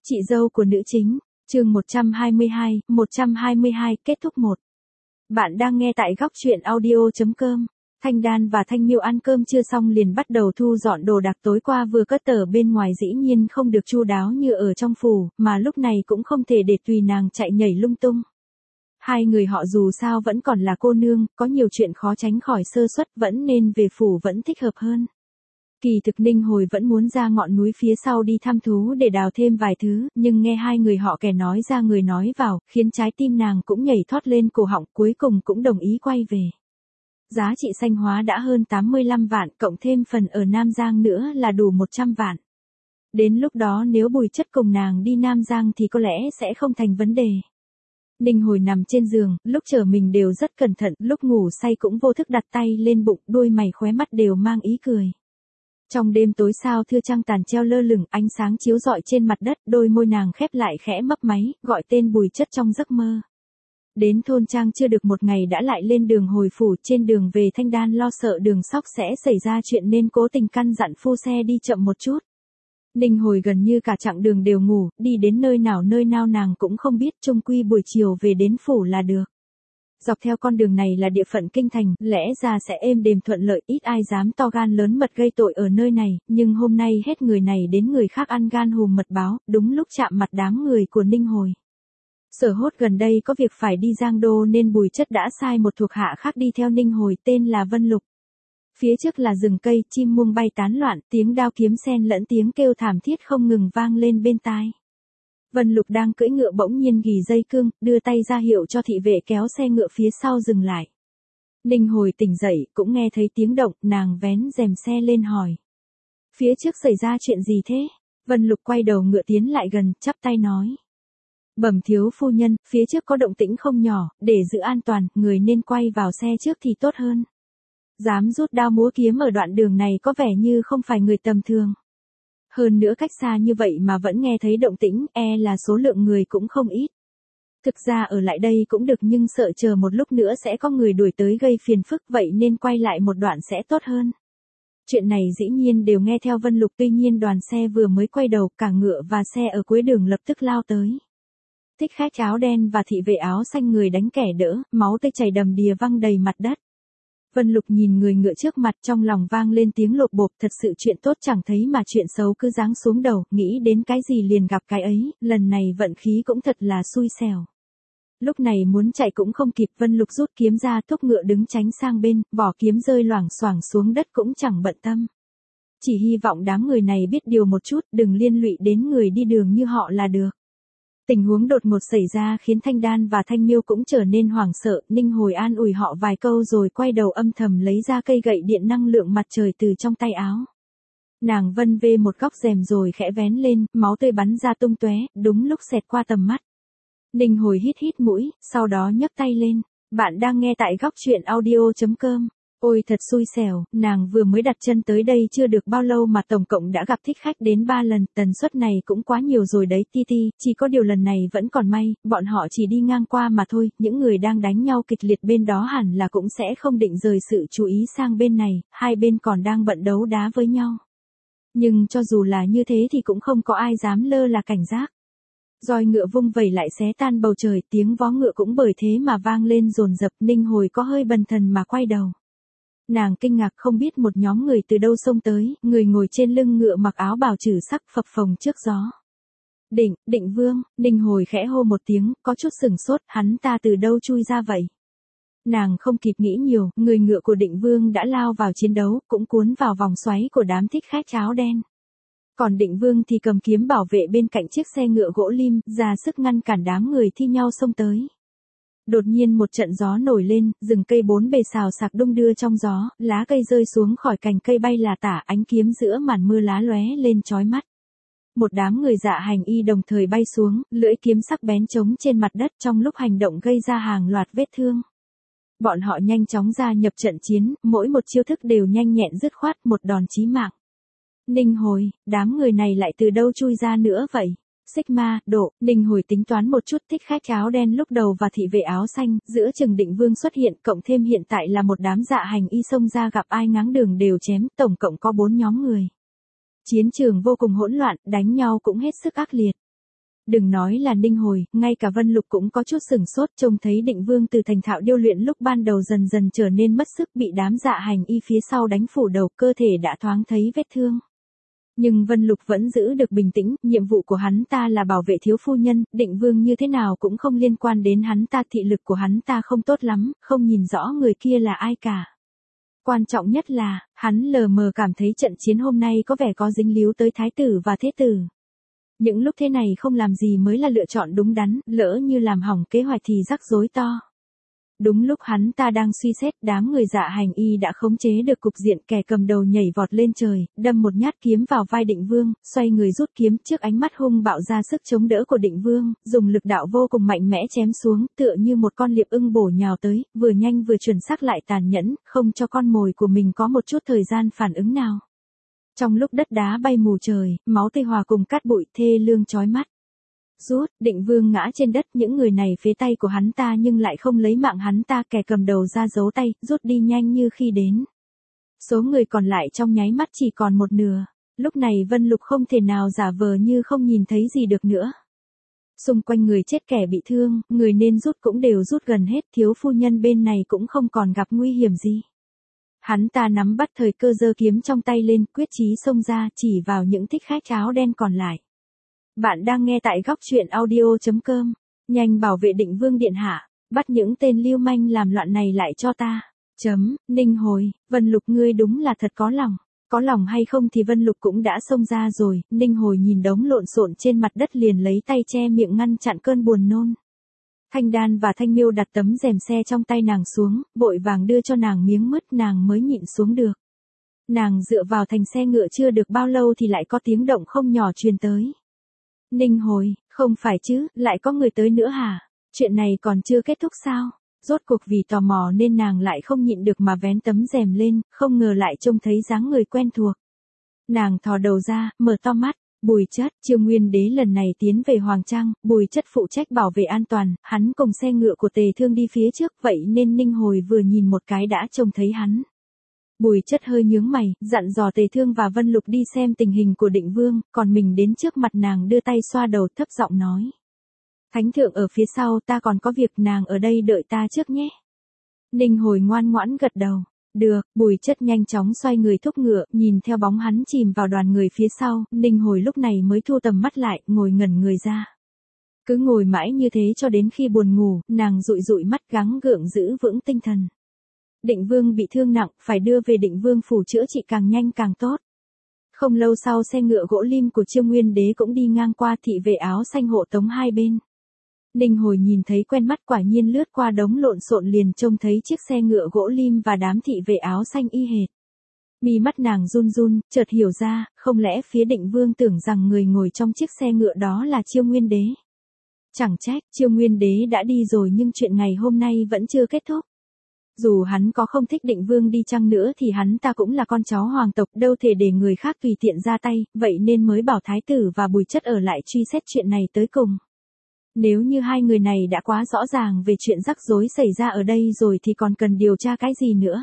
Chị dâu của nữ chính, chương 122, kết thúc 1. Bạn đang nghe tại góc truyện audio.com. Thanh Đan và Thanh Miêu ăn cơm chưa xong liền bắt đầu thu dọn đồ đạc tối qua vừa cất ở bên ngoài dĩ nhiên không được chu đáo như ở trong phủ, mà lúc này cũng không thể để tùy nàng chạy nhảy lung tung. Hai người họ dù sao vẫn còn là cô nương, có nhiều chuyện khó tránh khỏi sơ suất, vẫn nên về phủ vẫn thích hợp hơn. Kỳ thực Ninh Hồi vẫn muốn ra ngọn núi phía sau đi thăm thú để đào thêm vài thứ, nhưng nghe hai người họ kẻ nói ra người nói vào, khiến trái tim nàng cũng nhảy thoát lên cổ họng, cuối cùng cũng đồng ý quay về. Giá trị xanh hóa đã hơn 85 vạn, cộng thêm phần ở Nam Giang nữa là đủ 100 vạn. Đến lúc đó nếu Bùi Chất cùng nàng đi Nam Giang thì có lẽ sẽ không thành vấn đề. Ninh Hồi nằm trên giường, lúc trở mình đều rất cẩn thận, lúc ngủ say cũng vô thức đặt tay lên bụng, đôi mày khóe mắt đều mang ý cười. Trong đêm tối sao thưa trăng tàn treo lơ lửng, ánh sáng chiếu rọi trên mặt đất, đôi môi nàng khép lại khẽ mấp máy, gọi tên Bùi Chất trong giấc mơ. Đến thôn trang chưa được một ngày đã lại lên đường hồi phủ, trên đường về Thanh Đan lo sợ đường sóc sẽ xảy ra chuyện nên cố tình căn dặn phu xe đi chậm một chút. Ninh Hồi gần như cả chặng đường đều ngủ, đi đến nơi nào nàng cũng không biết, chung quy buổi chiều về đến phủ là được. Dọc theo con đường này là địa phận kinh thành, lẽ ra sẽ êm đềm thuận lợi, ít ai dám to gan lớn mật gây tội ở nơi này, nhưng hôm nay hết người này đến người khác ăn gan hùm mật báo, đúng lúc chạm mặt đám người của Ninh Hồi. Sở Hốt gần đây có việc phải đi Giang Đô nên Bùi Chất đã sai một thuộc hạ khác đi theo Ninh Hồi tên là Vân Lục. Phía trước là rừng cây, chim muông bay tán loạn, tiếng đao kiếm xen lẫn tiếng kêu thảm thiết không ngừng vang lên bên tai. Vân Lục đang cưỡi ngựa bỗng nhiên ghì dây cương, đưa tay ra hiệu cho thị vệ kéo xe ngựa phía sau dừng lại. Ninh Hồi tỉnh dậy, cũng nghe thấy tiếng động, nàng vén rèm xe lên hỏi. Phía trước xảy ra chuyện gì thế? Vân Lục quay đầu ngựa tiến lại gần, chắp tay nói. Bẩm thiếu phu nhân, phía trước có động tĩnh không nhỏ, để giữ an toàn, người nên quay vào xe trước thì tốt hơn. Dám rút đao múa kiếm ở đoạn đường này có vẻ như không phải người tầm thường. Hơn nữa cách xa như vậy mà vẫn nghe thấy động tĩnh, là số lượng người cũng không ít. Thực ra ở lại đây cũng được nhưng sợ chờ một lúc nữa sẽ có người đuổi tới gây phiền phức, vậy nên quay lại một đoạn sẽ tốt hơn. Chuyện này dĩ nhiên đều nghe theo Vân Lục, tuy nhiên đoàn xe vừa mới quay đầu, cả ngựa và xe ở cuối đường lập tức lao tới. Thích Khách áo đen và thị vệ áo xanh người đánh kẻ đỡ, máu tươi chảy đầm đìa văng đầy mặt đất. Vân Lục nhìn người ngựa trước mặt trong lòng vang lên tiếng lột bột, thật sự chuyện tốt chẳng thấy mà chuyện xấu cứ giáng xuống đầu, nghĩ đến cái gì liền gặp cái ấy, lần này vận khí cũng thật là xui xẻo. Lúc này muốn chạy cũng không kịp, Vân Lục rút kiếm ra, thúc ngựa đứng tránh sang bên, vỏ kiếm rơi loảng xoảng xuống đất cũng chẳng bận tâm. Chỉ hy vọng đám người này biết điều một chút, đừng liên lụy đến người đi đường như họ là được. Tình huống đột ngột xảy ra khiến Thanh Đan và Thanh Miêu cũng trở nên hoảng sợ, Ninh Hồi an ủi họ vài câu rồi quay đầu âm thầm lấy ra cây gậy điện năng lượng mặt trời từ trong tay áo. Nàng vân vê một góc rèm rồi khẽ vén lên, máu tươi bắn ra tung tóe, đúng lúc xẹt qua tầm mắt. Ninh Hồi hít mũi, sau đó nhấc tay lên. Bạn đang nghe tại góc truyện audio.com. Ôi thật xui xẻo, nàng vừa mới đặt chân tới đây chưa được bao lâu mà tổng cộng đã gặp Thích Khách đến 3 lần, tần suất này cũng quá nhiều rồi đấy Ti, chỉ có điều lần này vẫn còn may, bọn họ chỉ đi ngang qua mà thôi, những người đang đánh nhau kịch liệt bên đó hẳn là cũng sẽ không định rời sự chú ý sang bên này, hai bên còn đang bận đấu đá với nhau. Nhưng cho dù là như thế thì cũng không có ai dám lơ là cảnh giác. Roi ngựa vung vẩy lại xé tan bầu trời, tiếng vó ngựa cũng bởi thế mà vang lên dồn dập, Ninh Hồi có hơi bần thần mà quay đầu. Nàng kinh ngạc không biết một nhóm người từ đâu xông tới, người ngồi trên lưng ngựa mặc áo bào trừ sắc phập phồng trước gió. Định Vương, Ninh Hồi khẽ hô một tiếng, có chút sửng sốt, hắn ta từ đâu chui ra vậy? Nàng không kịp nghĩ nhiều, người ngựa của Định Vương đã lao vào chiến đấu, cũng cuốn vào vòng xoáy của đám thích khách áo đen. Còn Định Vương thì cầm kiếm bảo vệ bên cạnh chiếc xe ngựa gỗ lim, ra sức ngăn cản đám người thi nhau xông tới. Đột nhiên một trận gió nổi lên, rừng cây bốn bề xào xạc đung đưa trong gió, lá cây rơi xuống khỏi cành cây bay là tả, ánh kiếm giữa màn mưa lá lóe lên chói mắt. Một đám người dạ hành y đồng thời bay xuống, lưỡi kiếm sắc bén trống trên mặt đất, trong lúc hành động gây ra hàng loạt vết thương. Bọn họ nhanh chóng gia nhập trận chiến, mỗi một chiêu thức đều nhanh nhẹn dứt khoát, một đòn chí mạng. Ninh Hồi, đám người này lại từ đâu chui ra nữa vậy? Sigma, Độ, Ninh Hồi tính toán một chút, Thích Khách áo đen lúc đầu và thị vệ áo xanh, giữa chừng Định Vương xuất hiện, cộng thêm hiện tại là một đám dạ hành y xông ra gặp ai ngáng đường đều chém, tổng cộng có 4 nhóm người. Chiến trường vô cùng hỗn loạn, đánh nhau cũng hết sức ác liệt. Đừng nói là Ninh Hồi, ngay cả Vân Lục cũng có chút sửng sốt trông thấy Định Vương từ thành thạo điêu luyện lúc ban đầu dần dần trở nên mất sức bị đám dạ hành y phía sau đánh phủ đầu, cơ thể đã thoáng thấy vết thương. Nhưng Vân Lục vẫn giữ được bình tĩnh, nhiệm vụ của hắn ta là bảo vệ thiếu phu nhân, Định Vương như thế nào cũng không liên quan đến hắn ta, thị lực của hắn ta không tốt lắm, không nhìn rõ người kia là ai cả. Quan trọng nhất là, hắn lờ mờ cảm thấy trận chiến hôm nay có vẻ có dính líu tới thái tử và thế tử. Những lúc thế này không làm gì mới là lựa chọn đúng đắn, lỡ như làm hỏng kế hoạch thì rắc rối to. Đúng lúc hắn ta đang suy xét, đám người dạ hành y đã khống chế được cục diện, kẻ cầm đầu nhảy vọt lên trời, đâm một nhát kiếm vào vai Định Vương, xoay người rút kiếm, trước ánh mắt hung bạo ra sức chống đỡ của Định Vương, dùng lực đạo vô cùng mạnh mẽ chém xuống, tựa như một con liệp ưng bổ nhào tới, vừa nhanh vừa chuẩn xác lại tàn nhẫn, không cho con mồi của mình có một chút thời gian phản ứng nào. Trong lúc đất đá bay mù trời, máu tươi hòa cùng cát bụi thê lương chói mắt. Rút, Định Vương ngã trên đất, những người này phế tay của hắn ta nhưng lại không lấy mạng hắn ta, kẻ cầm đầu ra giấu tay, rút đi nhanh như khi đến. Số người còn lại trong nháy mắt chỉ còn một nửa, lúc này Vân Lục không thể nào giả vờ như không nhìn thấy gì được nữa. Xung quanh người chết kẻ bị thương, người nên rút cũng đều rút gần hết, thiếu phu nhân bên này cũng không còn gặp nguy hiểm gì. Hắn ta nắm bắt thời cơ giơ kiếm trong tay lên, quyết chí xông ra, chỉ vào những thích khách áo đen còn lại. Bạn đang nghe tại góc truyện audio.com. Nhanh bảo vệ Định Vương điện hạ, bắt những tên lưu manh làm loạn này lại cho ta. Ninh Hồi, Vân Lục ngươi đúng là thật có lòng. Có lòng hay không thì Vân Lục cũng đã xông ra rồi. Ninh Hồi nhìn đống lộn xộn trên mặt đất liền lấy tay che miệng ngăn chặn cơn buồn nôn. Thanh Đan và Thanh Miêu đặt tấm rèm xe trong tay nàng xuống, vội vàng đưa cho nàng miếng mứt, nàng mới nhịn xuống được. Nàng dựa vào thành xe ngựa chưa được bao lâu thì lại có tiếng động không nhỏ truyền tới. Ninh Hồi, không phải chứ, lại có người tới nữa hả? Chuyện này còn chưa kết thúc sao? Rốt cuộc vì tò mò nên nàng lại không nhịn được mà vén tấm rèm lên, không ngờ lại trông thấy dáng người quen thuộc. Nàng thò đầu ra, mở to mắt. Bùi Chất, Chiêu Nguyên Đế lần này tiến về Hoàng Trang, Bùi Chất phụ trách bảo vệ an toàn, hắn cùng xe ngựa của Tề Thương đi phía trước, vậy nên Ninh Hồi vừa nhìn một cái đã trông thấy hắn. Bùi Chất hơi nhướng mày, dặn dò Tề Thương và Vân Lục đi xem tình hình của Định Vương, còn mình đến trước mặt nàng đưa tay xoa đầu, thấp giọng nói. Thánh thượng ở phía sau, ta còn có việc, nàng ở đây đợi ta trước nhé. Ninh Hồi ngoan ngoãn gật đầu. Được, Bùi Chất nhanh chóng xoay người thúc ngựa, nhìn theo bóng hắn chìm vào đoàn người phía sau, Ninh Hồi lúc này mới thu tầm mắt lại, ngồi ngẩn người ra. Cứ ngồi mãi như thế cho đến khi buồn ngủ, nàng dụi dụi mắt gắng gượng giữ vững tinh thần. Định Vương bị thương nặng, phải đưa về Định Vương phủ chữa trị càng nhanh càng tốt. Không lâu sau xe ngựa gỗ lim của Chiêu Nguyên Đế cũng đi ngang qua, thị vệ áo xanh hộ tống hai bên. Ninh Hồi nhìn thấy quen mắt, quả nhiên lướt qua đống lộn xộn liền trông thấy chiếc xe ngựa gỗ lim và đám thị vệ áo xanh y hệt. Mi mắt nàng run run, chợt hiểu ra, không lẽ phía Định Vương tưởng rằng người ngồi trong chiếc xe ngựa đó là Chiêu Nguyên Đế. Chẳng trách, Chiêu Nguyên Đế đã đi rồi nhưng chuyện ngày hôm nay vẫn chưa kết thúc. Dù hắn có không thích Định Vương đi chăng nữa thì hắn ta cũng là con cháu hoàng tộc, đâu thể để người khác tùy tiện ra tay, vậy nên mới bảo Thái tử và Bùi Chất ở lại truy xét chuyện này tới cùng. Nếu như hai người này đã quá rõ ràng về chuyện rắc rối xảy ra ở đây rồi thì còn cần điều tra cái gì nữa.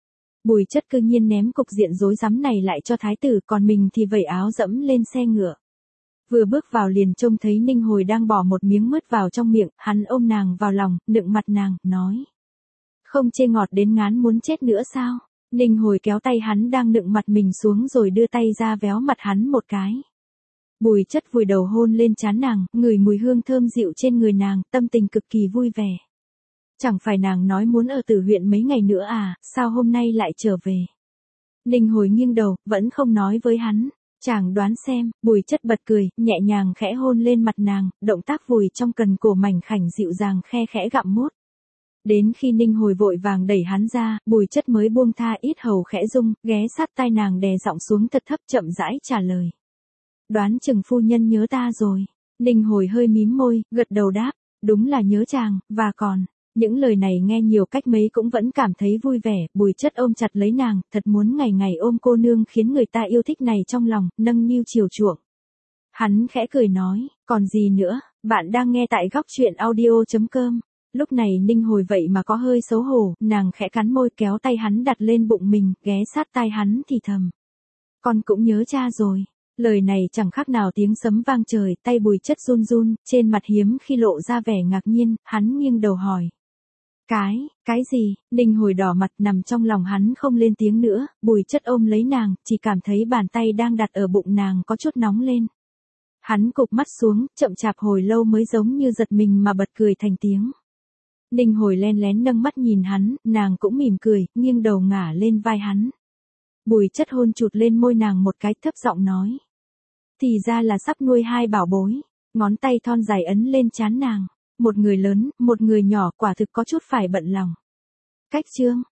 Bùi Chất cư nhiên ném cục diện rối rắm này lại cho thái tử, còn mình thì vẩy áo dẫm lên xe ngựa. Vừa bước vào liền trông thấy Ninh Hồi đang bỏ một miếng mứt vào trong miệng, hắn ôm nàng vào lòng, nựng mặt nàng, nói. Không chê ngọt đến ngán muốn chết nữa sao? Ninh Hồi kéo tay hắn đang nựng mặt mình xuống rồi đưa tay ra véo mặt hắn một cái. Bùi Chất vùi đầu hôn lên trán nàng, ngửi mùi hương thơm dịu trên người nàng, tâm tình cực kỳ vui vẻ. Chẳng phải nàng nói muốn ở Tử huyện mấy ngày nữa à, sao hôm nay lại trở về? Ninh Hồi nghiêng đầu, vẫn không nói với hắn. Chàng đoán xem, Bùi Chất bật cười, nhẹ nhàng khẽ hôn lên mặt nàng, động tác vùi trong cần cổ mảnh khảnh dịu dàng khe khẽ gặm mút. Đến khi Ninh Hồi vội vàng đẩy hắn ra, Bùi Chất mới buông tha, ít hầu khẽ rung, ghé sát tai nàng đè giọng xuống thật thấp, chậm rãi trả lời. Đoán chừng phu nhân nhớ ta rồi. Ninh Hồi hơi mím môi, gật đầu đáp, đúng là nhớ chàng, và còn, những lời này nghe nhiều cách mấy cũng vẫn cảm thấy vui vẻ. Bùi Chất ôm chặt lấy nàng, thật muốn ngày ngày ôm cô nương khiến người ta yêu thích này trong lòng, nâng niu chiều chuộng. Hắn khẽ cười nói, còn gì nữa, bạn đang nghe tại góc truyện audio.com. Lúc này Ninh Hồi vậy mà có hơi xấu hổ, nàng khẽ cắn môi kéo tay hắn đặt lên bụng mình, ghé sát tai hắn thì thầm. Con cũng nhớ cha rồi. Lời này chẳng khác nào tiếng sấm vang trời, tay Bùi Chất run run, trên mặt hiếm khi lộ ra vẻ ngạc nhiên, hắn nghiêng đầu hỏi. Cái gì? Ninh Hồi đỏ mặt nằm trong lòng hắn không lên tiếng nữa, Bùi Chất ôm lấy nàng, chỉ cảm thấy bàn tay đang đặt ở bụng nàng có chút nóng lên. Hắn cụp mắt xuống, chậm chạp hồi lâu mới giống như giật mình mà bật cười thành tiếng. Ninh Hồi len lén nâng mắt nhìn hắn, nàng cũng mỉm cười, nghiêng đầu ngả lên vai hắn. Bùi Chất hôn chụt lên môi nàng một cái, thấp giọng nói. Thì ra là sắp nuôi hai bảo bối, ngón tay thon dài ấn lên trán nàng. Một người lớn, một người nhỏ, quả thực có chút phải bận lòng. Cách chương